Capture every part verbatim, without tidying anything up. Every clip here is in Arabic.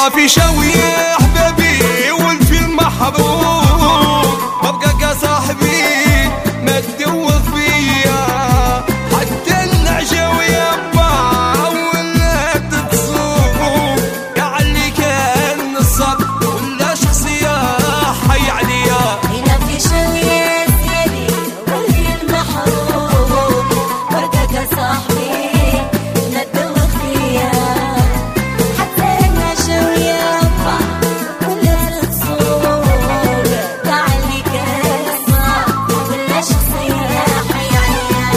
غلافي شوي يا احبابي والفيلم محروق، ببقى كصاحبي ما تدوخ فيا حتى النعجة ويابا ولا تتصوق، يعلي كان الصبر ولا شخصية حي عليا. غلافي شوي يا سيدي والفيلم محروق، ببقى كصاحبي ما تدوخ فيا حتى النعجة ويابا ولا تتصوق، يعلي كان الصبر ولا شخصية حي عليا.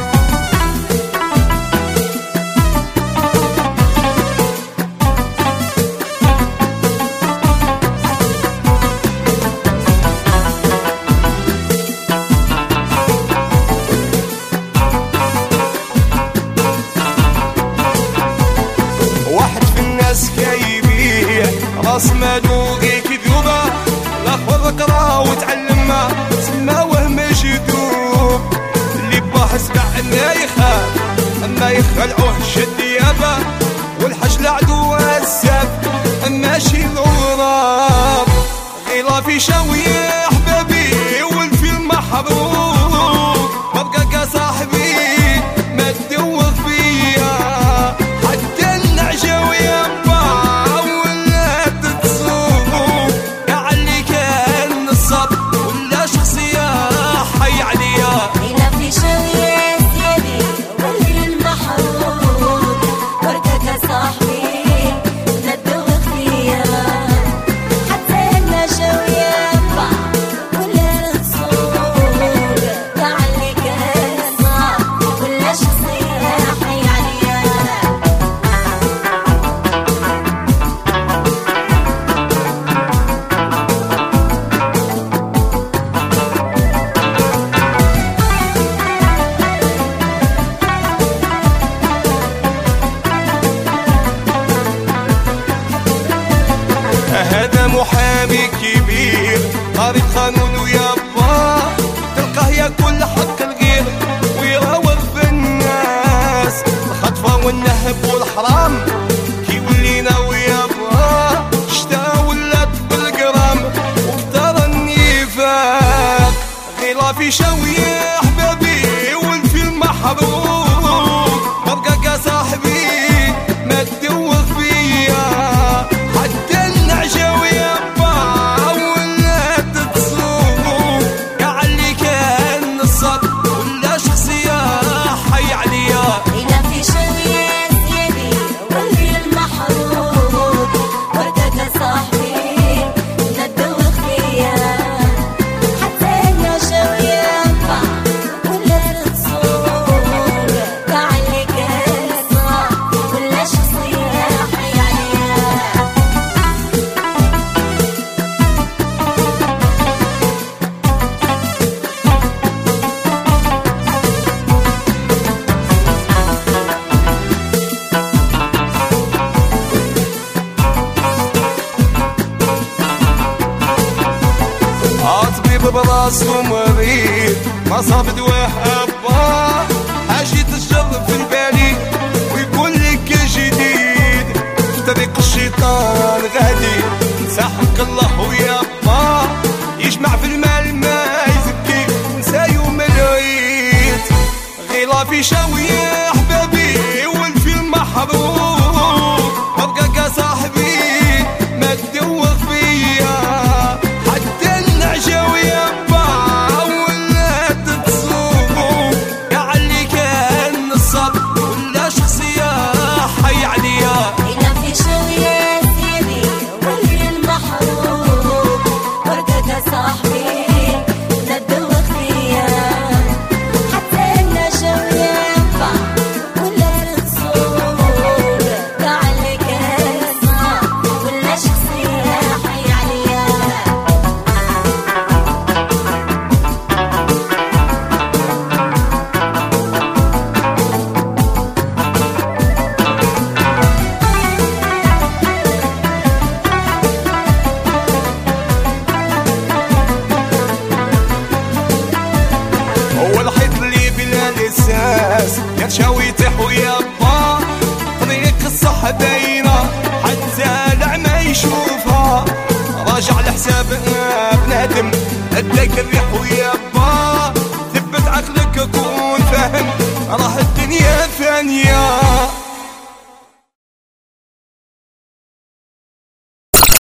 واحد في الناس كيبيع راس مالوغي كذوبة، الاخر قرا وتعلم سماوه مجذوب، اللي باه سمع انه يخاف اما يخلعوه الشديابة، والحج لعدو السب ماشي الغراب. غلافي شوي يا احبابي والفيلم محروق، ببقى كصاحبي ما تدوخ فيا حتى النعجة ويابا ولا تتصوق، يعلي كان الصبر ولا شخصية حي عليا. غلافي شوي يا سيدي والفيلم محروق، ببقى كصاحبي ما تدوخ فيا حتى النعجة ويابا ولا تتصوق، يعلي كان الصبر ولا شخصية حي عليا. هذا محامي كبير قاري قانون ويابا، تلقاه ياكل حق الغير ويراوغ في الناس، الخطفة والنهب والحرام كي ولينا ويابا، شتا ولات بالقرام وكتر النفاق. غلافي شوي يا احبابي والفيلم محروق، ببقى كصاحبي ما تدوخ فيا حتى النعجة ويابا ولا تتصوق، يعلي كان الصبر ولا شخصية حي عليا. غلافي شوي يا سيدي والفيلم محروق، ببقى كصاحبي ما تدوخ فيا حتى النعجة ويابا ولا تتصوق، يعلي كان الصبر ولا شخصية حي عليا. عاطبيب براسو مريض ما صاب دواه ابا، حاجة الشر في البالي ويقول لك جديد في طريق الشيطان غادي، نسى حق الله ويابا يجمع في المال ما يزكي نسى يوم العيد. غلافي شوي